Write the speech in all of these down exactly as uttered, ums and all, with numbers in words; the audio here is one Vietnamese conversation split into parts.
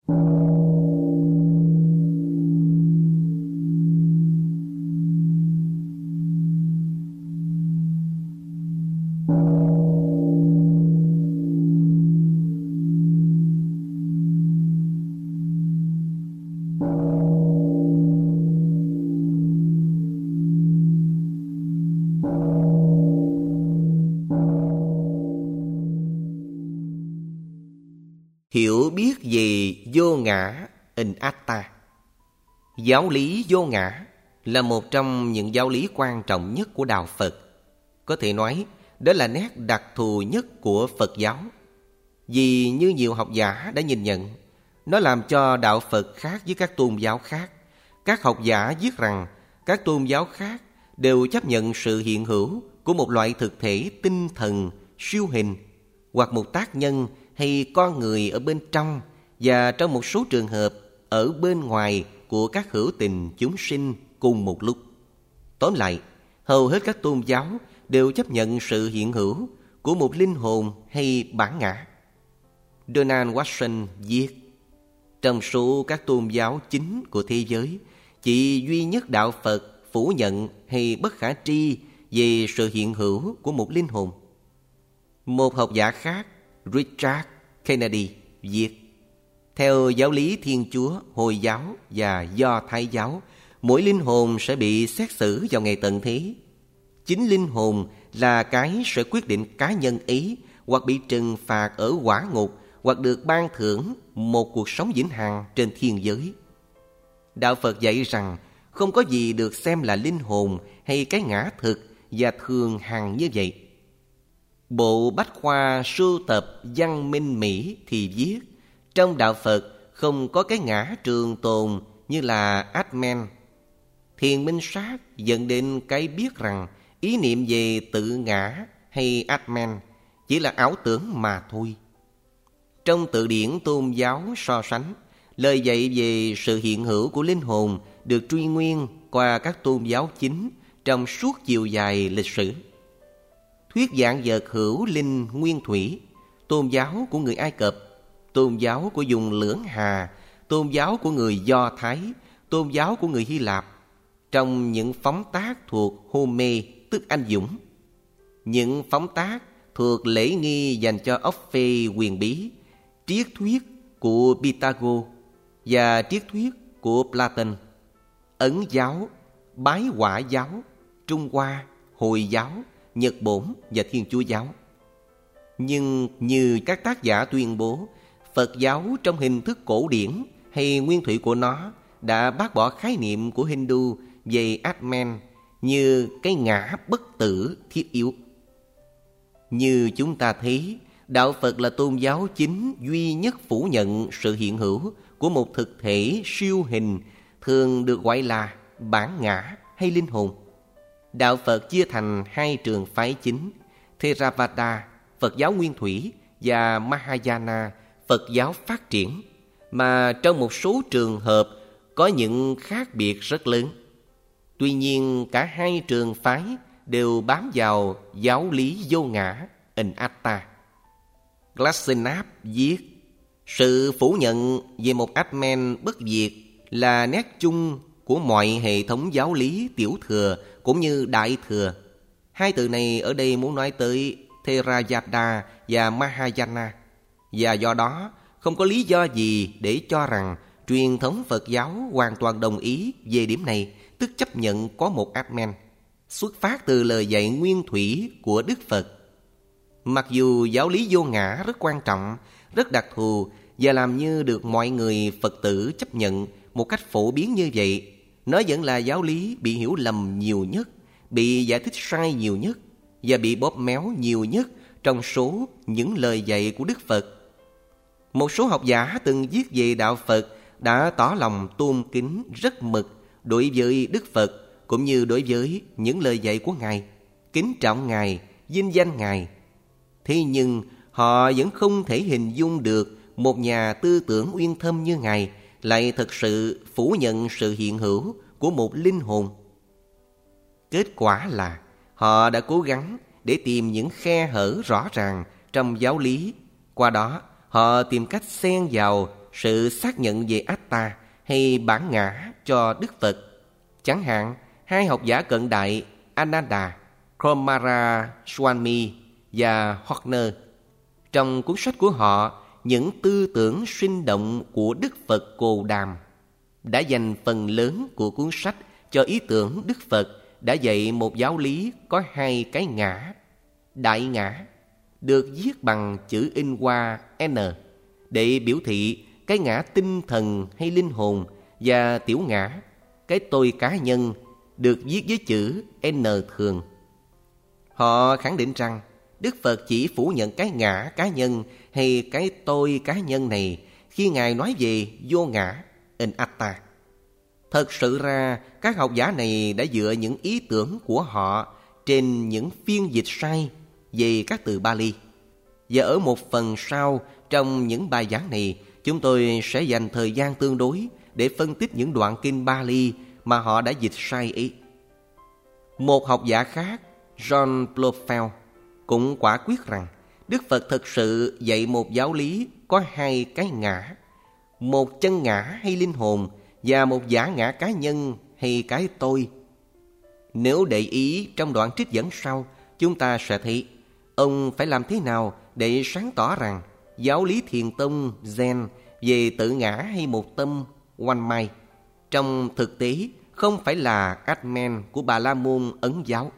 Hiểu biết về vô ngã Anatta. Giáo lý vô ngã là một trong những giáo lý quan trọng nhất của Đạo Phật. Có thể nói, đó là nét đặc thù nhất của Phật giáo. Vì như nhiều học giả đã nhìn nhận, nó làm cho Đạo Phật khác với các tôn giáo khác. Các học giả viết rằng các tôn giáo khác đều chấp nhận sự hiện hữu của một loại thực thể tinh thần siêu hình, hoặc một tác nhân hay con người ở bên trong, và trong một số trường hợp ở bên ngoài của các hữu tình chúng sinh cùng một lúc. Tóm lại, hầu hết các tôn giáo đều chấp nhận sự hiện hữu của một linh hồn hay bản ngã. Donald Watson viết, trong số các tôn giáo chính của thế giới, chỉ duy nhất Đạo Phật phủ nhận hay bất khả tri về sự hiện hữu của một linh hồn. Một học giả khác, Richard Kennedy, viết, theo giáo lý Thiên Chúa, Hồi giáo và Do Thái giáo, mỗi linh hồn sẽ bị xét xử vào ngày tận thế. Chính linh hồn là cái sẽ quyết định cá nhân ấy hoặc bị trừng phạt ở hỏa ngục, hoặc được ban thưởng một cuộc sống vĩnh hằng trên thiên giới. Đạo Phật dạy rằng không có gì được xem là linh hồn hay cái ngã thực và thường hằng như vậy. Bộ Bách khoa sưu tập Văn Minh Mỹ thì viết, trong Đạo Phật không có cái ngã trường tồn như là Atman. Thiền Minh Sát dẫn đến cái biết rằng ý niệm về tự ngã hay Atman chỉ là ảo tưởng mà thôi. Trong từ điển tôn giáo so sánh, lời dạy về sự hiện hữu của linh hồn được truy nguyên qua các tôn giáo chính trong suốt chiều dài lịch sử. Thuyết vạn vật hữu linh nguyên thủy, tôn giáo của người Ai Cập, tôn giáo của vùng Lưỡng Hà, tôn giáo của người Do Thái, tôn giáo của người Hy Lạp, trong những phóng tác thuộc Hômê tức anh dũng, những phóng tác thuộc lễ nghi dành cho ốc phê huyền bí, triết thuyết của Pythagore và triết thuyết của Platon, Ấn giáo, Bái Hỏa giáo, Trung Hoa, Hồi giáo, Nhật Bổn và Thiên Chúa giáo. Nhưng như các tác giả tuyên bố, Phật giáo trong hình thức cổ điển hay nguyên thủy của nó đã bác bỏ khái niệm của Hindu về Atman như cái ngã bất tử thiết yếu. Như chúng ta thấy, Đạo Phật là tôn giáo chính duy nhất phủ nhận sự hiện hữu của một thực thể siêu hình, thường được gọi là bản ngã hay linh hồn. Đạo Phật chia thành hai trường phái chính, Theravada, Phật giáo nguyên thủy, và Mahayana, Phật giáo phát triển, mà trong một số trường hợp có những khác biệt rất lớn. Tuy nhiên, cả hai trường phái đều bám vào giáo lý vô ngã Anatta. Glassenap viết, sự phủ nhận về một Atman bất diệt là nét chung của mọi hệ thống giáo lý tiểu thừa cũng như đại thừa. Hai từ này ở đây muốn nói tới Theravada và Mahayana, và do đó không có lý do gì để cho rằng truyền thống Phật giáo hoàn toàn đồng ý về điểm này, tức chấp nhận có một Atman, xuất phát từ lời dạy nguyên thủy của Đức Phật. Mặc dù giáo lý vô ngã rất quan trọng, rất đặc thù và làm như được mọi người Phật tử chấp nhận một cách phổ biến như vậy, nó vẫn là giáo lý bị hiểu lầm nhiều nhất, bị giải thích sai nhiều nhất và bị bóp méo nhiều nhất trong số những lời dạy của Đức Phật. Một số học giả từng viết về Đạo Phật đã tỏ lòng tôn kính rất mực đối với Đức Phật cũng như đối với những lời dạy của Ngài, kính trọng Ngài, vinh danh Ngài. Thế nhưng họ vẫn không thể hình dung được một nhà tư tưởng uyên thâm như Ngài lại thực sự phủ nhận sự hiện hữu của một linh hồn. Kết quả là họ đã cố gắng để tìm những khe hở rõ ràng trong giáo lý. Qua đó, họ tìm cách xen vào sự xác nhận về Atta hay bản ngã cho Đức Phật. Chẳng hạn, hai học giả cận đại Ananda, Kumaraswamy và Horner, trong cuốn sách của họ Những tư tưởng sinh động của Đức Phật Cồ Đàm, đã dành phần lớn của cuốn sách cho ý tưởng Đức Phật đã dạy một giáo lý có hai cái ngã. Đại ngã được viết bằng chữ in hoa N để biểu thị cái ngã tinh thần hay linh hồn, và tiểu ngã, cái tôi cá nhân, được viết với chữ N thường. Họ khẳng định rằng Đức Phật chỉ phủ nhận cái ngã cá nhân hay cái tôi cá nhân này khi Ngài nói về vô ngã, anatta. Thật sự ra, các học giả này đã dựa những ý tưởng của họ trên những phiên dịch sai về các từ Bali. Và ở một phần sau trong những bài giảng này, chúng tôi sẽ dành thời gian tương đối để phân tích những đoạn kinh Bali mà họ đã dịch sai ý. Một học giả khác, John Blofeld, cũng quả quyết rằng Đức Phật thực sự dạy một giáo lý có hai cái ngã, một chân ngã hay linh hồn và một giả ngã cá nhân hay cái tôi. Nếu để ý trong đoạn trích dẫn sau, chúng ta sẽ thấy ông phải làm thế nào để sáng tỏ rằng giáo lý Thiền tông Zen về tự ngã hay một tâm one mind trong thực tế không phải là Atman của Bà La Môn Ấn giáo.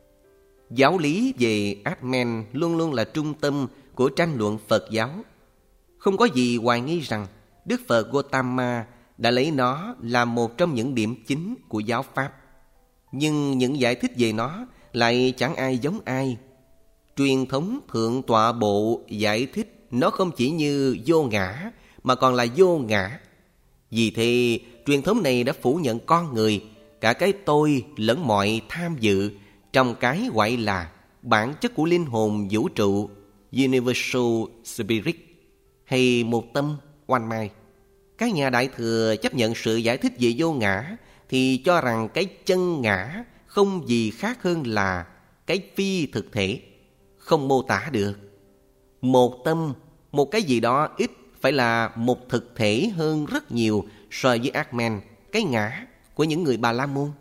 Giáo lý về Atman luôn luôn là trung tâm của tranh luận Phật giáo. Không có gì hoài nghi rằng Đức Phật Gautama đã lấy nó làm một trong những điểm chính của giáo Pháp. Nhưng những giải thích về nó lại chẳng ai giống ai. Truyền thống Thượng Tọa Bộ giải thích nó không chỉ như vô ngã mà còn là vô ngã. Vì thế, truyền thống này đã phủ nhận con người, cả cái tôi lẫn mọi tham dự trong cái gọi là bản chất của linh hồn vũ trụ, Universal Spirit, hay một tâm, one mind. Các nhà Đại Thừa chấp nhận sự giải thích về vô ngã thì cho rằng cái chân ngã không gì khác hơn là cái phi thực thể, không mô tả được. Một tâm, một cái gì đó ít phải là một thực thể hơn rất nhiều so với Atman, cái ngã của những người Bà La Môn.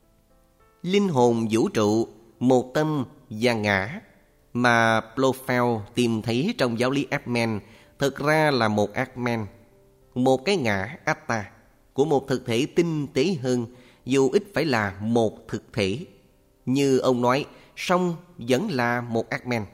Linh hồn vũ trụ, một tâm và ngã mà Blofeld tìm thấy trong giáo lý Atman thực ra là một Atman, một cái ngã Atta của một thực thể tinh tế hơn, dù ít phải là một thực thể. Như ông nói, song vẫn là một Atman.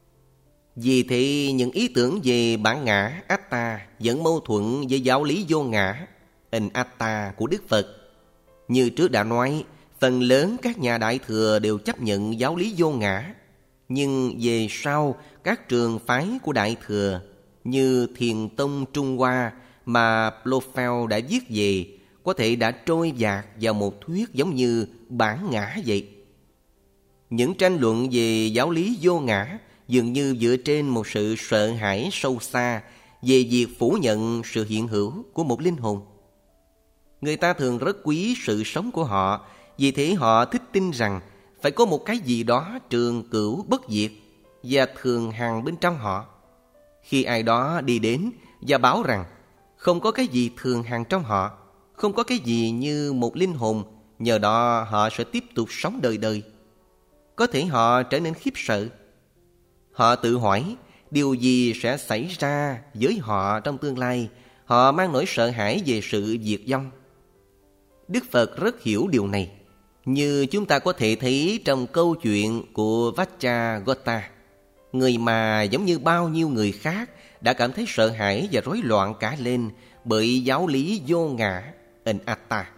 Vì thế, những ý tưởng về bản ngã Atta vẫn mâu thuẫn với giáo lý vô ngã anatta của Đức Phật. Như trước đã nói, phần lớn các nhà Đại Thừa đều chấp nhận giáo lý vô ngã. Nhưng về sau, các trường phái của Đại Thừa như Thiền tông Trung Hoa mà Blofeld đã viết về có thể đã trôi dạt vào một thuyết giống như bản ngã vậy. Những tranh luận về giáo lý vô ngã dường như dựa trên một sự sợ hãi sâu xa về việc phủ nhận sự hiện hữu của một linh hồn. Người ta thường rất quý sự sống của họ, vì thế họ thích tin rằng phải có một cái gì đó trường cửu bất diệt và thường hằng bên trong họ. Khi ai đó đi đến và báo rằng không có cái gì thường hằng trong họ, không có cái gì như một linh hồn, nhờ đó họ sẽ tiếp tục sống đời đời. Có thể họ trở nên khiếp sợ. Họ tự hỏi điều gì sẽ xảy ra với họ trong tương lai. Họ mang nỗi sợ hãi về sự diệt vong. Đức Phật rất hiểu điều này, như chúng ta có thể thấy trong câu chuyện của Vacchagotta, người mà giống như bao nhiêu người khác đã cảm thấy sợ hãi và rối loạn cả lên bởi giáo lý vô ngã anatta.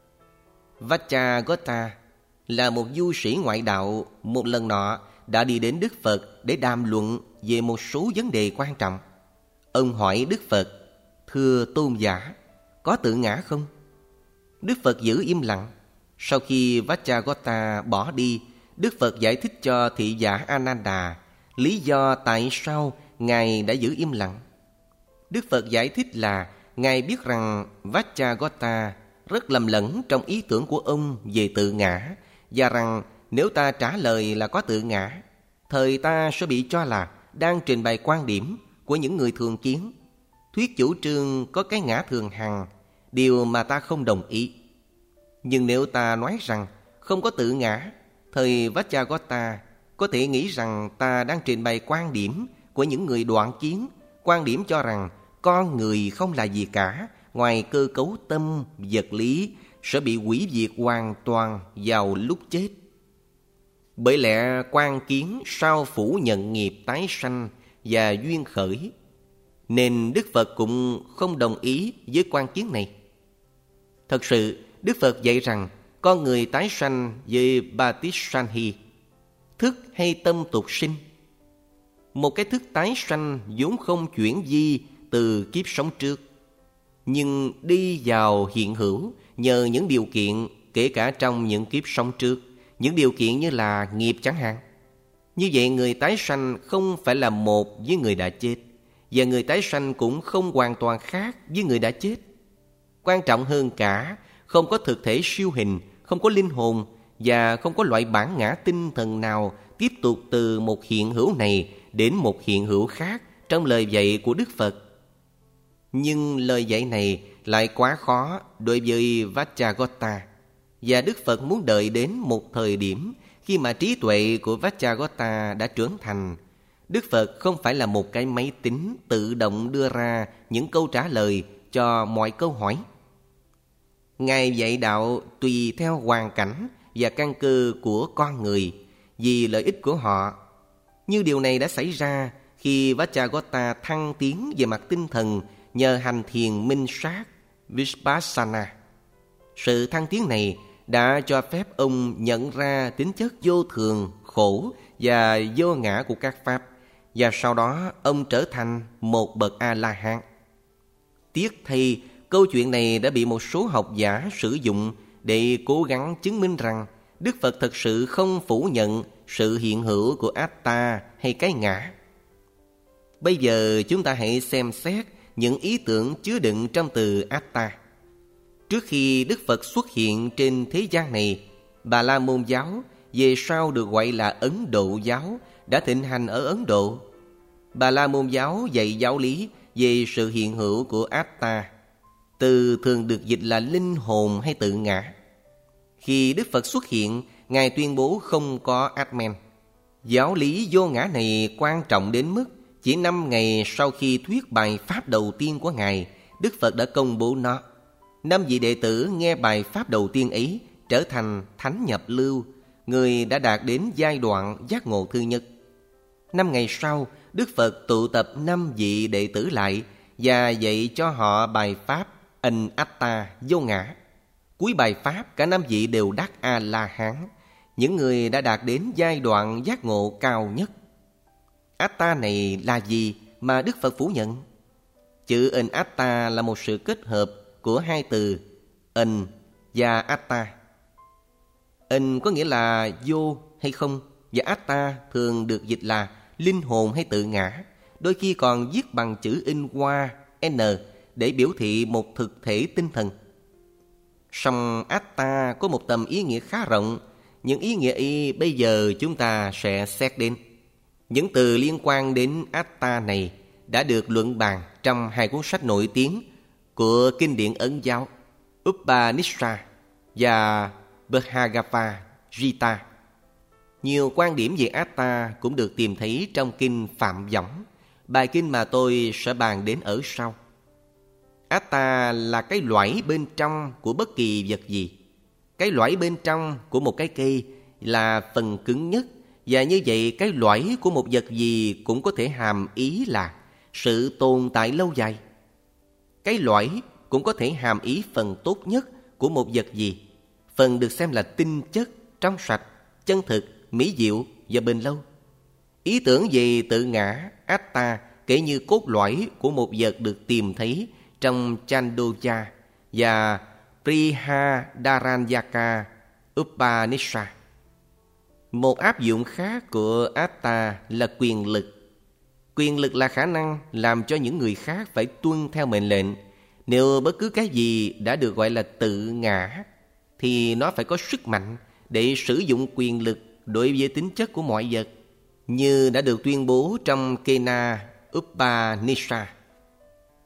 Vacchagotta là một du sĩ ngoại đạo một lần nọ đã đi đến Đức Phật để đàm luận về một số vấn đề quan trọng. Ông hỏi Đức Phật: "Thưa tôn giả, có tự ngã không?" Đức Phật giữ im lặng. Sau khi Vacchagotta bỏ đi, Đức Phật giải thích cho thị giả Ananda lý do tại sao Ngài đã giữ im lặng. Đức Phật giải thích là Ngài biết rằng Vacchagotta rất lầm lẫn trong ý tưởng của ông về tự ngã, và rằng nếu ta trả lời là có tự ngã, thời ta sẽ bị cho là đang trình bày quan điểm của những người thường kiến. thuyết chủ trương có cái ngã thường hằng, điều mà ta không đồng ý. Nhưng nếu ta nói rằng không có tự ngã, thời Vajragota có thể nghĩ rằng ta đang trình bày quan điểm của những người đoạn kiến, quan điểm cho rằng con người không là gì cả ngoài cơ cấu tâm, vật lý, sẽ bị hủy diệt hoàn toàn vào lúc chết. Bởi lẽ quan kiến sao phủ nhận nghiệp tái sanh và duyên khởi, nên Đức Phật cũng không đồng ý với quan kiến này. Thật sự, Đức Phật dạy rằng con người tái sanh với Patishanhi, thức hay tâm tục sinh. Một cái thức tái sanh vốn không chuyển di từ kiếp sống trước, nhưng đi vào hiện hữu nhờ những điều kiện kể cả trong những kiếp sống trước, những điều kiện như là nghiệp chẳng hạn. Như vậy người tái sanh không phải là một với người đã chết, và người tái sanh cũng không hoàn toàn khác với người đã chết. Quan trọng hơn cả, không có thực thể siêu hình, không có linh hồn và không có loại bản ngã tinh thần nào tiếp tục từ một hiện hữu này đến một hiện hữu khác trong lời dạy của Đức Phật. Nhưng lời dạy này lại quá khó đối với Vajragota, và Đức Phật muốn đợi đến một thời điểm khi mà trí tuệ của Vajragota đã trưởng thành. Đức Phật không phải là một cái máy tính tự động đưa ra những câu trả lời cho mọi câu hỏi. Ngài dạy đạo tùy theo hoàn cảnh và căn cơ của con người, vì lợi ích của họ. Như điều này đã xảy ra khi Vajragota thăng tiến về mặt tinh thần nhờ hành thiền minh sát Vipassana. Sự thăng tiến này đã cho phép ông nhận ra tính chất vô thường, khổ và vô ngã của các pháp, và sau đó ông trở thành một bậc A-la-hán. Tiếc thay, câu chuyện này đã bị một số học giả sử dụng để cố gắng chứng minh rằng Đức Phật thật sự không phủ nhận sự hiện hữu của Atta hay cái ngã. Bây giờ chúng ta hãy xem xét những ý tưởng chứa đựng trong từ Atta. Trước khi Đức Phật xuất hiện trên thế gian này, Bà La Môn giáo, về sau được gọi là Ấn Độ giáo, đã thịnh hành ở Ấn Độ. Bà La Môn giáo dạy giáo lý về sự hiện hữu của Atta. Từ thường được dịch là linh hồn hay tự ngã. Khi Đức Phật xuất hiện, Ngài tuyên bố không có Atman. Giáo lý vô ngã này quan trọng đến mức chỉ năm ngày sau khi thuyết bài pháp đầu tiên của Ngài, Đức Phật đã công bố nó. Năm vị đệ tử nghe bài pháp đầu tiên ấy trở thành thánh nhập lưu, người đã đạt đến giai đoạn giác ngộ thứ nhất. Năm ngày sau, Đức Phật tụ tập năm vị đệ tử lại và dạy cho họ bài pháp Anatta vô ngã. Cuối bài pháp, cả năm vị đều đắc A-la-hán, những người đã đạt đến giai đoạn giác ngộ cao nhất. Atta này là gì mà Đức Phật phủ nhận? Chữ Anatta là một sự kết hợp của hai từ An và Atta. An có nghĩa là vô hay không, và Atta thường được dịch là linh hồn hay tự ngã, đôi khi còn viết bằng chữ in hoa N để biểu thị một thực thể tinh thần. Song Atta có một tầm ý nghĩa khá rộng. Những ý nghĩa ấy bây giờ chúng ta sẽ xét đến. Những từ liên quan đến Atta này đã được luận bàn trong hai cuốn sách nổi tiếng của kinh điển Ấn giáo, Upanishad và Bhagavad Gita. Nhiều quan điểm về Atta cũng được tìm thấy trong kinh Phạm Võng, bài kinh mà tôi sẽ bàn đến ở sau. Atta là cái lõi bên trong của bất kỳ vật gì. Cái lõi bên trong của một cái cây là phần cứng nhất, và như vậy cái lõi của một vật gì cũng có thể hàm ý là sự tồn tại lâu dài. Cái lõi cũng có thể hàm ý phần tốt nhất của một vật gì. Phần được xem là tinh chất, trong sạch, chân thực, mỹ diệu và bền lâu. Ý tưởng về tự ngã, Atta, kể như cốt lõi của một vật được tìm thấy trong Chandogya và Brihadaranyaka Upanishad. Một áp dụng khác của Atta là quyền lực. Quyền lực là khả năng làm cho những người khác phải tuân theo mệnh lệnh. Nếu bất cứ cái gì đã được gọi là tự ngã, thì nó phải có sức mạnh để sử dụng quyền lực đối với tính chất của mọi vật, như đã được tuyên bố trong Kena Upanishad.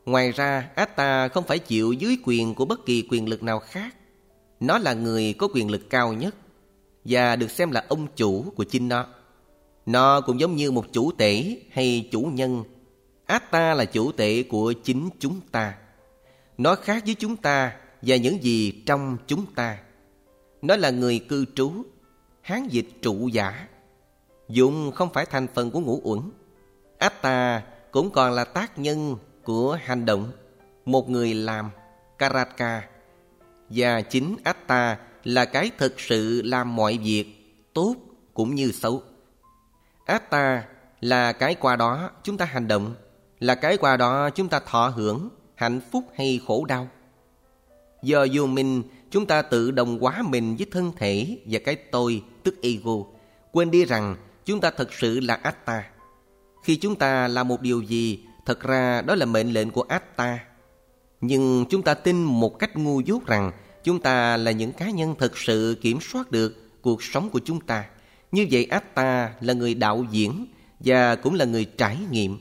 Ngoài ra, Atta không phải chịu dưới quyền của bất kỳ quyền lực nào khác. Nó là người có quyền lực cao nhất và được xem là ông chủ của chính nó. Nó cũng giống như một chủ tể hay chủ nhân. Atta là chủ tể của chính chúng ta. Nó khác với chúng ta và những gì trong chúng ta. Nó là người cư trú, Hán dịch trụ giả. Dụng không phải thành phần của ngũ uẩn. Atta cũng còn là tác nhân của hành động, một người làm, Karaka. Và chính Atta là cái thực sự làm mọi việc, tốt cũng như xấu. Atta là cái qua đó chúng ta hành động, là cái qua đó chúng ta thọ hưởng hạnh phúc hay khổ đau. Do vô minh, chúng ta tự đồng hóa mình với thân thể và cái tôi, tức ego, quên đi rằng chúng ta thực sự là Atta. Khi chúng ta làm một điều gì, thật ra đó là mệnh lệnh của Atta. Nhưng chúng ta tin một cách ngu dốt rằng chúng ta là những cá nhân thực sự kiểm soát được cuộc sống của chúng ta. Như vậy Atta là người đạo diễn và cũng là người trải nghiệm.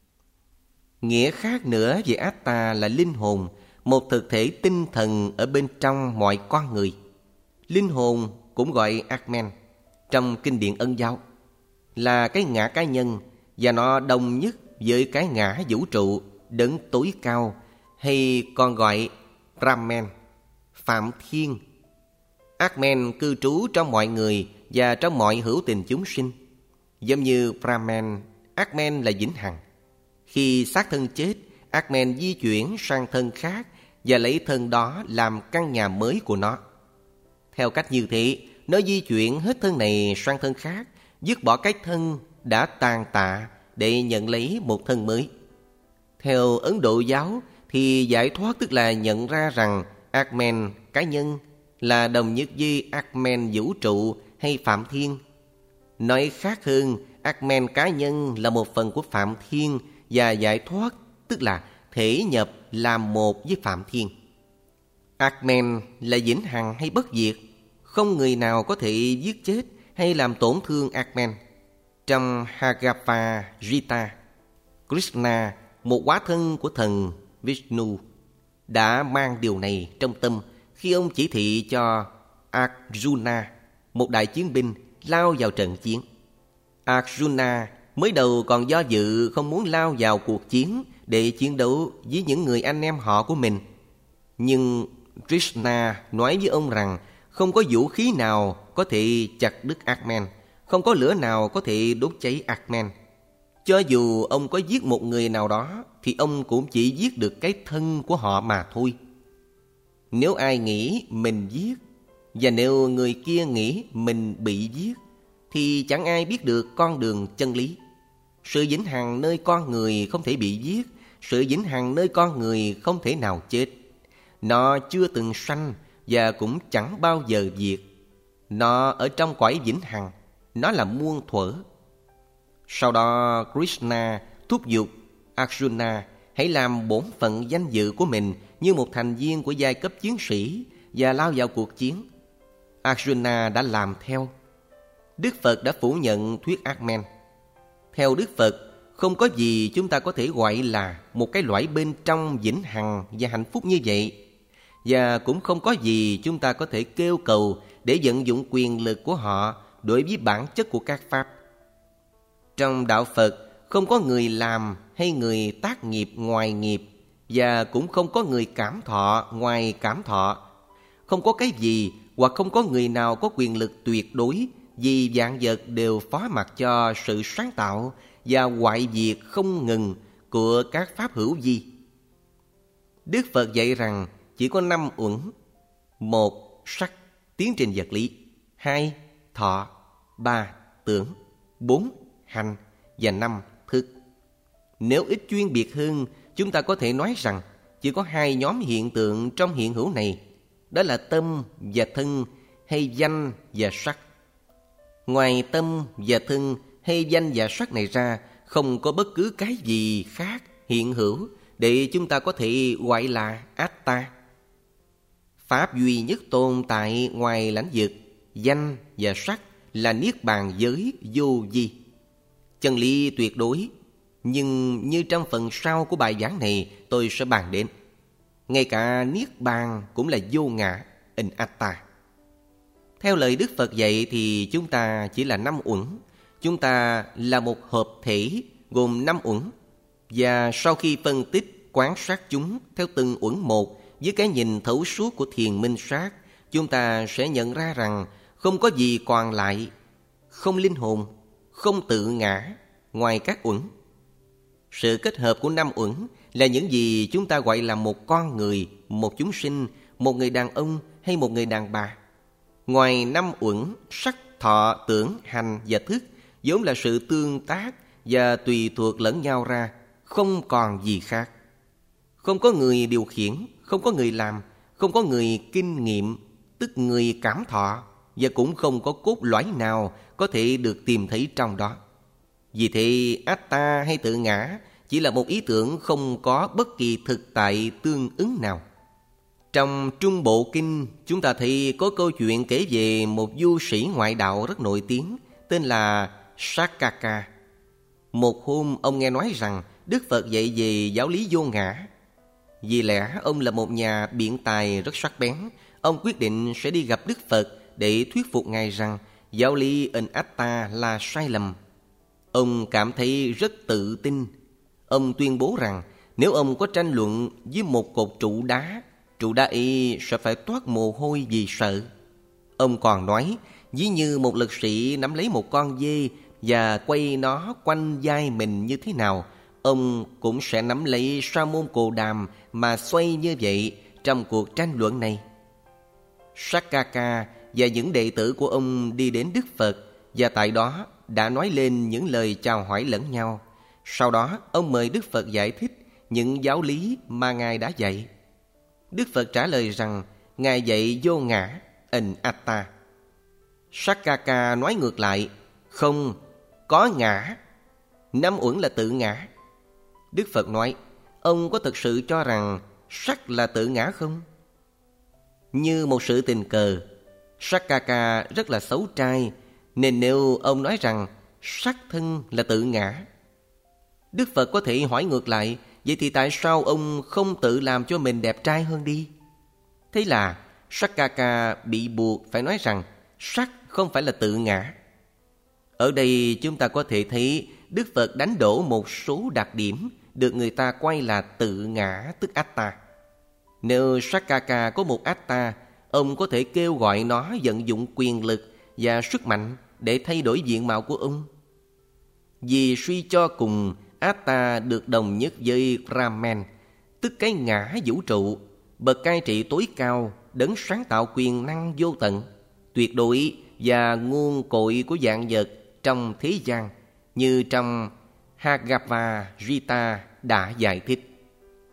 Nghĩa khác nữa về Atta là linh hồn, một thực thể tinh thần ở bên trong mọi con người. Linh hồn cũng gọi Atman trong kinh điển Ấn giáo là cái ngã cá nhân, và nó đồng nhất với cái ngã vũ trụ đấng tối cao, hay còn gọi Brahman, Phạm Thiên. Atman cư trú trong mọi người và trong mọi hữu tình chúng sinh. Giống như Brahman, Atman là vĩnh hằng. Khi xác thân chết, Atman di chuyển sang thân khác và lấy thân đó làm căn nhà mới của nó. Theo cách như thế, nó di chuyển hết thân này sang thân khác, dứt bỏ cái thân đã tàn tạ để nhận lấy một thân mới. Theo Ấn Độ giáo thì giải thoát tức là nhận ra rằng Atman cá nhân là đồng nhất với Atman vũ trụ hay Phạm Thiên. Nói khác hơn, Atman cá nhân là một phần của Phạm Thiên, và giải thoát tức là thể nhập làm một với Phạm Thiên. Atman là vĩnh hằng hay bất diệt, không người nào có thể giết chết hay làm tổn thương Atman. Trong Bhagavad Gita, Krishna, một hóa thân của thần Vishnu, đã mang điều này trong tâm khi ông chỉ thị cho Arjuna, một đại chiến binh, lao vào trận chiến. Arjuna mới đầu còn do dự không muốn lao vào cuộc chiến để chiến đấu với những người anh em họ của mình. Nhưng Krishna nói với ông rằng không có vũ khí nào có thể chặt đứt Atman, không có lửa nào có thể đốt cháy Atman. Cho dù ông có giết một người nào đó thì ông cũng chỉ giết được cái thân của họ mà thôi. Nếu ai nghĩ mình giết, và nếu người kia nghĩ mình bị giết, thì chẳng ai biết được con đường chân lý. Sự vĩnh hằng nơi con người không thể bị giết, sự vĩnh hằng nơi con người không thể nào chết. Nó chưa từng sanh và cũng chẳng bao giờ diệt. Nó ở trong cõi vĩnh hằng, nó là muôn thuở. Sau đó Krishna thúc giục Arjuna hãy làm bổn phận danh dự của mình như một thành viên của giai cấp chiến sĩ và lao vào cuộc chiến. Arjuna đã làm theo. Đức Phật đã phủ nhận thuyết Atman. Theo Đức Phật, không có gì chúng ta có thể gọi là một cái loại bên trong vĩnh hằng và hạnh phúc như vậy. Và cũng không có gì chúng ta có thể kêu cầu để vận dụng quyền lực của họ đối với bản chất của các pháp. Trong đạo Phật, không có người làm hay người tác nghiệp ngoài nghiệp, và cũng không có người cảm thọ ngoài cảm thọ. Không có cái gì hoặc không có người nào có quyền lực tuyệt đối, vì vạn vật đều phó mặc cho sự sáng tạo và hoại diệt không ngừng của các pháp hữu vi. Đức Phật dạy rằng chỉ có năm uẩn: một, sắc, tiến trình vật lý; hai, thọ; ba, tưởng; bốn, hành; và năm, thức. Nếu ít chuyên biệt hơn, chúng ta có thể nói rằng chỉ có hai nhóm hiện tượng trong hiện hữu này, đó là tâm và thân hay danh và sắc. Ngoài tâm và thân hay danh và sắc này ra, không có bất cứ cái gì khác hiện hữu để chúng ta có thể gọi là Atta. Pháp duy nhất tồn tại ngoài lãnh vực danh và sắc là niết bàn giới vô vi, chân lý tuyệt đối. Nhưng như trong phần sau của bài giảng này tôi sẽ bàn đến, ngay cả Niết Bàn cũng là vô ngã, anatta. Theo lời Đức Phật dạy thì chúng ta chỉ là năm uẩn. Chúng ta là một hợp thể gồm năm uẩn. Và sau khi phân tích, quan sát chúng theo từng uẩn một với cái nhìn thấu suốt của thiền minh sát, chúng ta sẽ nhận ra rằng không có gì còn lại, không linh hồn, không tự ngã ngoài các uẩn. Sự kết hợp của năm uẩn là những gì chúng ta gọi là một con người, một chúng sinh, một người đàn ông hay một người đàn bà. Ngoài năm uẩn sắc, thọ, tưởng, hành và thức vốn là sự tương tác và tùy thuộc lẫn nhau ra, không còn gì khác. Không có người điều khiển, không có người làm, không có người kinh nghiệm, tức người cảm thọ, và cũng không có cốt lõi nào có thể được tìm thấy trong đó. Vì thế atta hay tự ngã chỉ là một ý tưởng không có bất kỳ thực tại tương ứng nào. Trong Trung Bộ Kinh, chúng ta thấy có câu chuyện kể về một du sĩ ngoại đạo rất nổi tiếng tên là Sakkaka. Một hôm ông nghe nói rằng Đức Phật dạy về giáo lý vô ngã. Vì lẽ ông là một nhà biện tài rất sắc bén, ông quyết định sẽ đi gặp Đức Phật để thuyết phục Ngài rằng giáo lý anatta là sai lầm. Ông cảm thấy rất tự tin. Ông tuyên bố rằng nếu ông có tranh luận với một cột trụ đá, trụ đá ấy sẽ phải toát mồ hôi vì sợ. Ông còn nói, ví như một lực sĩ nắm lấy một con dê và quay nó quanh vai mình như thế nào, ông cũng sẽ nắm lấy Sa môn Cồ Đàm mà xoay như vậy trong cuộc tranh luận này. Sakkaka và những đệ tử của ông đi đến Đức Phật và tại đó đã nói lên những lời chào hỏi lẫn nhau. Sau đó ông mời Đức Phật giải thích những giáo lý mà Ngài đã dạy. Đức Phật trả lời rằng Ngài dạy vô ngã, anatta. Sakkaka nói ngược lại, không, có ngã. Năm uẩn là tự ngã. Đức Phật nói, ông có thực sự cho rằng sắc là tự ngã không? Như một sự tình cờ, Sakkaka rất là xấu trai, nên nếu ông nói rằng sắc thân là tự ngã, Đức Phật có thể hỏi ngược lại, vậy thì tại sao ông không tự làm cho mình đẹp trai hơn đi? Thế là Sakkaka bị buộc phải nói rằng sắc không phải là tự ngã. Ở đây chúng ta có thể thấy Đức Phật đánh đổ một số đặc điểm được người ta coi là tự ngã, tức atta. Nếu Sakkaka có một atta, ông có thể kêu gọi nó vận dụng quyền lực và sức mạnh để thay đổi diện mạo của ông. Vì suy cho cùng, atta được đồng nhất với Brahman, tức cái ngã vũ trụ, bậc cai trị tối cao, đấng sáng tạo quyền năng vô tận, tuyệt đối và nguồn cội của vạn vật trong thế gian, như trong Bhagavad Gita đã giải thích.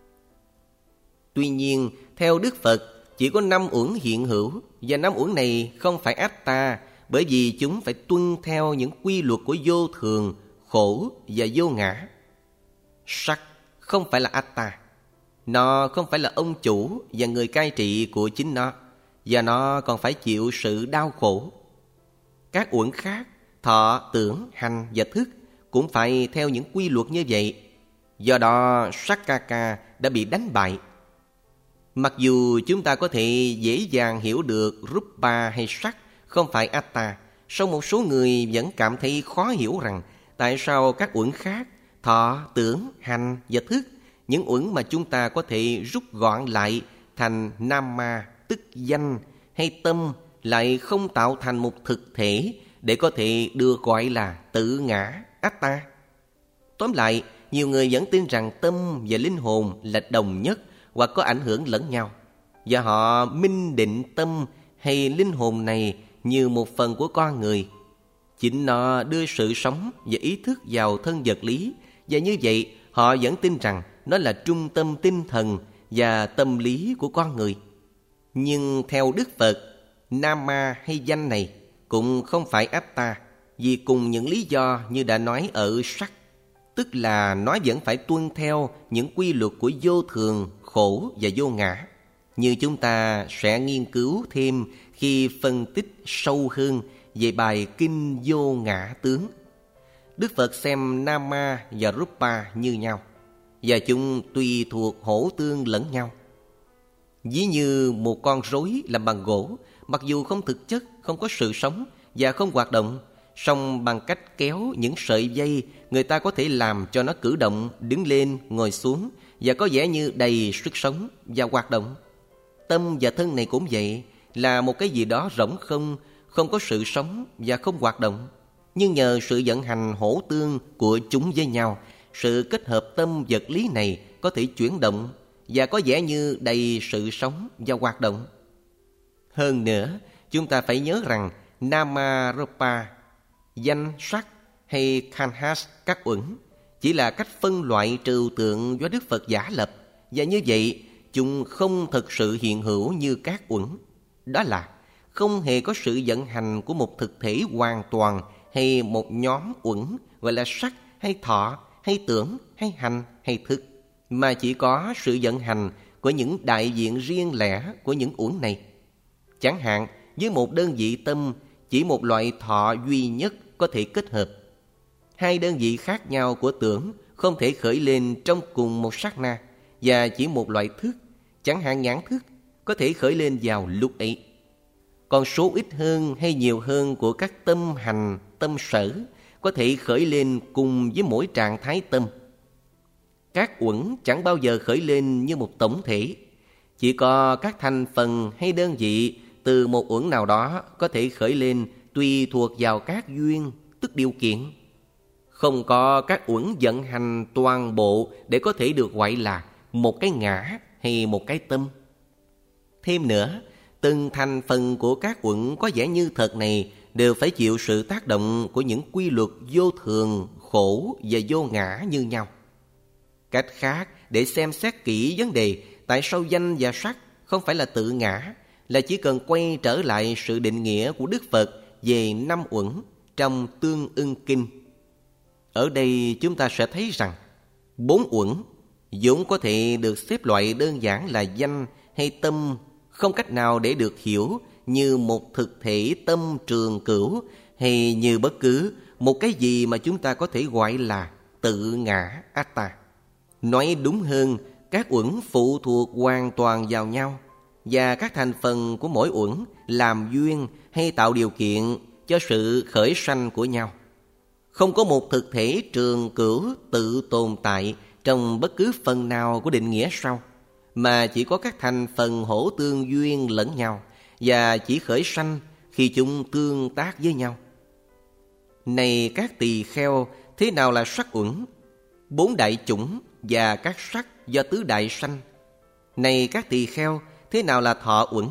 Tuy nhiên, theo Đức Phật, chỉ có năm uẩn hiện hữu, và năm uẩn này không phải atta, bởi vì chúng phải tuân theo những quy luật của vô thường, khổ và vô ngã. Sắc không phải là atta. Nó không phải là ông chủ và người cai trị của chính nó, và nó còn phải chịu sự đau khổ. Các uẩn khác, thọ, tưởng, hành và thức cũng phải theo những quy luật như vậy. Do đó Sakkaka đã bị đánh bại. Mặc dù chúng ta có thể dễ dàng hiểu được rupa hay sắc không phải atta, song một số người vẫn cảm thấy khó hiểu rằng tại sao các uẩn khác, thọ, tưởng, hành và thức, những uẩn mà chúng ta có thể rút gọn lại thành nama, tức danh, hay tâm, lại không tạo thành một thực thể để có thể được gọi là tự ngã, atta. Tóm lại, nhiều người vẫn tin rằng tâm và linh hồn là đồng nhất hoặc có ảnh hưởng lẫn nhau, và họ minh định tâm hay linh hồn này như một phần của con người. Chính nó đưa sự sống và ý thức vào thân vật lý, và như vậy họ vẫn tin rằng nó là trung tâm tinh thần và tâm lý của con người. Nhưng theo Đức Phật, nama hay danh này cũng không phải atta, vì cùng những lý do như đã nói ở sắc, tức là nó vẫn phải tuân theo những quy luật của vô thường, khổ và vô ngã, như chúng ta sẽ nghiên cứu thêm khi phân tích sâu hơn về bài Kinh Vô Ngã Tướng. Đức Phật xem Nama và Rupa như nhau, và chúng tùy thuộc hỗ tương lẫn nhau. Ví như một con rối làm bằng gỗ, mặc dù không thực chất, không có sự sống và không hoạt động, song bằng cách kéo những sợi dây, người ta có thể làm cho nó cử động, đứng lên, ngồi xuống, và có vẻ như đầy sức sống và hoạt động. Tâm và thân này cũng vậy, là một cái gì đó rỗng không, không có sự sống và không hoạt động. Nhưng nhờ sự vận hành hỗ tương của chúng với nhau, sự kết hợp tâm vật lý này có thể chuyển động và có vẻ như đầy sự sống và hoạt động. Hơn nữa, chúng ta phải nhớ rằng Nama Rupa, danh sắc hay Khanhas các uẩn, chỉ là cách phân loại trừu tượng do Đức Phật giả lập, và như vậy chúng không thực sự hiện hữu như các uẩn. Đó là không hề có sự vận hành của một thực thể hoàn toàn hay một nhóm uẩn gọi là sắc hay thọ hay tưởng hay hành hay thức, mà chỉ có sự vận hành của những đại diện riêng lẻ của những uẩn này. Chẳng hạn, với một đơn vị tâm, chỉ một loại thọ duy nhất có thể kết hợp. Hai đơn vị khác nhau của tưởng không thể khởi lên trong cùng một sát na, và chỉ một loại thức, chẳng hạn nhãn thức, có thể khởi lên vào lúc ấy. Còn số ít hơn hay nhiều hơn của các tâm hành, tâm sở có thể khởi lên cùng với mỗi trạng thái tâm. Các uẩn chẳng bao giờ khởi lên như một tổng thể. Chỉ có các thành phần hay đơn vị từ một uẩn nào đó có thể khởi lên tùy thuộc vào các duyên, tức điều kiện. Không có các uẩn vận hành toàn bộ để có thể được gọi là một cái ngã hay một cái tâm. Thêm nữa, từng thành phần của các uẩn có vẻ như thật này đều phải chịu sự tác động của những quy luật vô thường, khổ và vô ngã như nhau. Cách khác để xem xét kỹ vấn đề tại sao danh và sắc không phải là tự ngã, là chỉ cần quay trở lại sự định nghĩa của Đức Phật về năm uẩn trong Tương Ưng Kinh. Ở đây chúng ta sẽ thấy rằng bốn uẩn vốn có thể được xếp loại đơn giản là danh hay tâm, không cách nào để được hiểu như một thực thể tâm trường cửu hay như bất cứ một cái gì mà chúng ta có thể gọi là tự ngã Atta. Nói đúng hơn, các uẩn phụ thuộc hoàn toàn vào nhau, và các thành phần của mỗi uẩn làm duyên hay tạo điều kiện cho sự khởi sanh của nhau. Không có một thực thể trường cửu tự tồn tại trong bất cứ phần nào của định nghĩa sau, mà chỉ có các thành phần hỗ tương duyên lẫn nhau và chỉ khởi sanh khi chúng tương tác với nhau. Này các tỳ kheo, thế nào là sắc uẩn? Bốn đại chủng và các sắc do tứ đại sanh. Này các tỳ kheo, thế nào là thọ uẩn?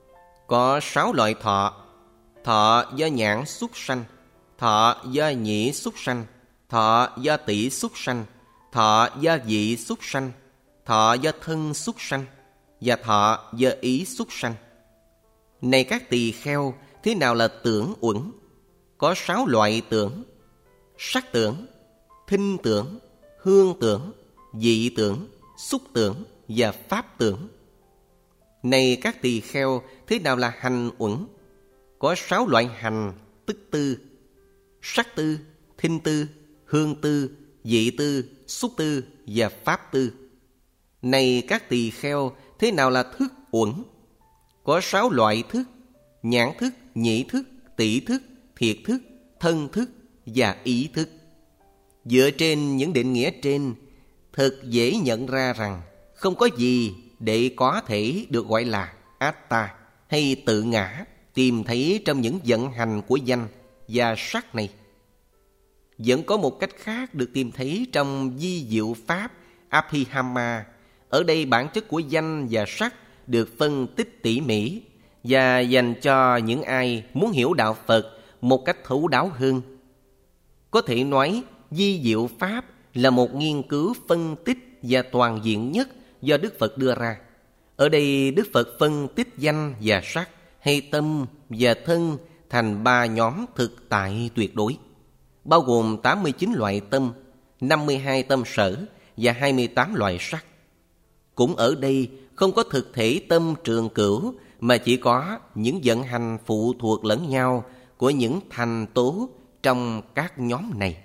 Có sáu loại thọ. Thọ do nhãn xúc sanh, thọ do nhĩ xúc sanh, thọ do tỷ xúc sanh, thọ do vị xúc sanh, thọ do thân xúc sanh, và thọ do ý xúc sanh. Này các tỳ kheo, thế nào là tưởng uẩn? Có sáu loại tưởng: sắc tưởng, thinh tưởng, hương tưởng, vị tưởng, xúc tưởng và pháp tưởng. Này các tỳ kheo, thế nào là hành uẩn? Có sáu loại hành, tức tư: sắc tư, thinh tư, hương tư, vị tư, xúc tư và pháp tư. Này các tỳ kheo, thế nào là thức uẩn? Có sáu loại thức: nhãn thức, nhĩ thức, tỷ thức, thiệt thức, thân thức và ý thức. Dựa trên những định nghĩa trên, thật dễ nhận ra rằng không có gì để có thể được gọi là Atta hay tự ngã tìm thấy trong những vận hành của danh và sắc này. Vẫn có một cách khác được tìm thấy trong di diệu pháp Abhidhamma. Ở đây bản chất của danh và sắc được phân tích tỉ mỉ và dành cho những ai muốn hiểu đạo Phật một cách thấu đáo hơn. Có thể nói di diệu pháp là một nghiên cứu phân tích và toàn diện nhất do Đức Phật đưa ra. Ở đây Đức Phật phân tích danh và sắc hay tâm và thân thành ba nhóm thực tại tuyệt đối, bao gồm tám mươi chín loại tâm, năm mươi hai tâm sở và hai mươi tám loại sắc. Cũng ở đây không có thực thể tâm trường cửu, mà chỉ có những vận hành phụ thuộc lẫn nhau của những thành tố trong các nhóm này.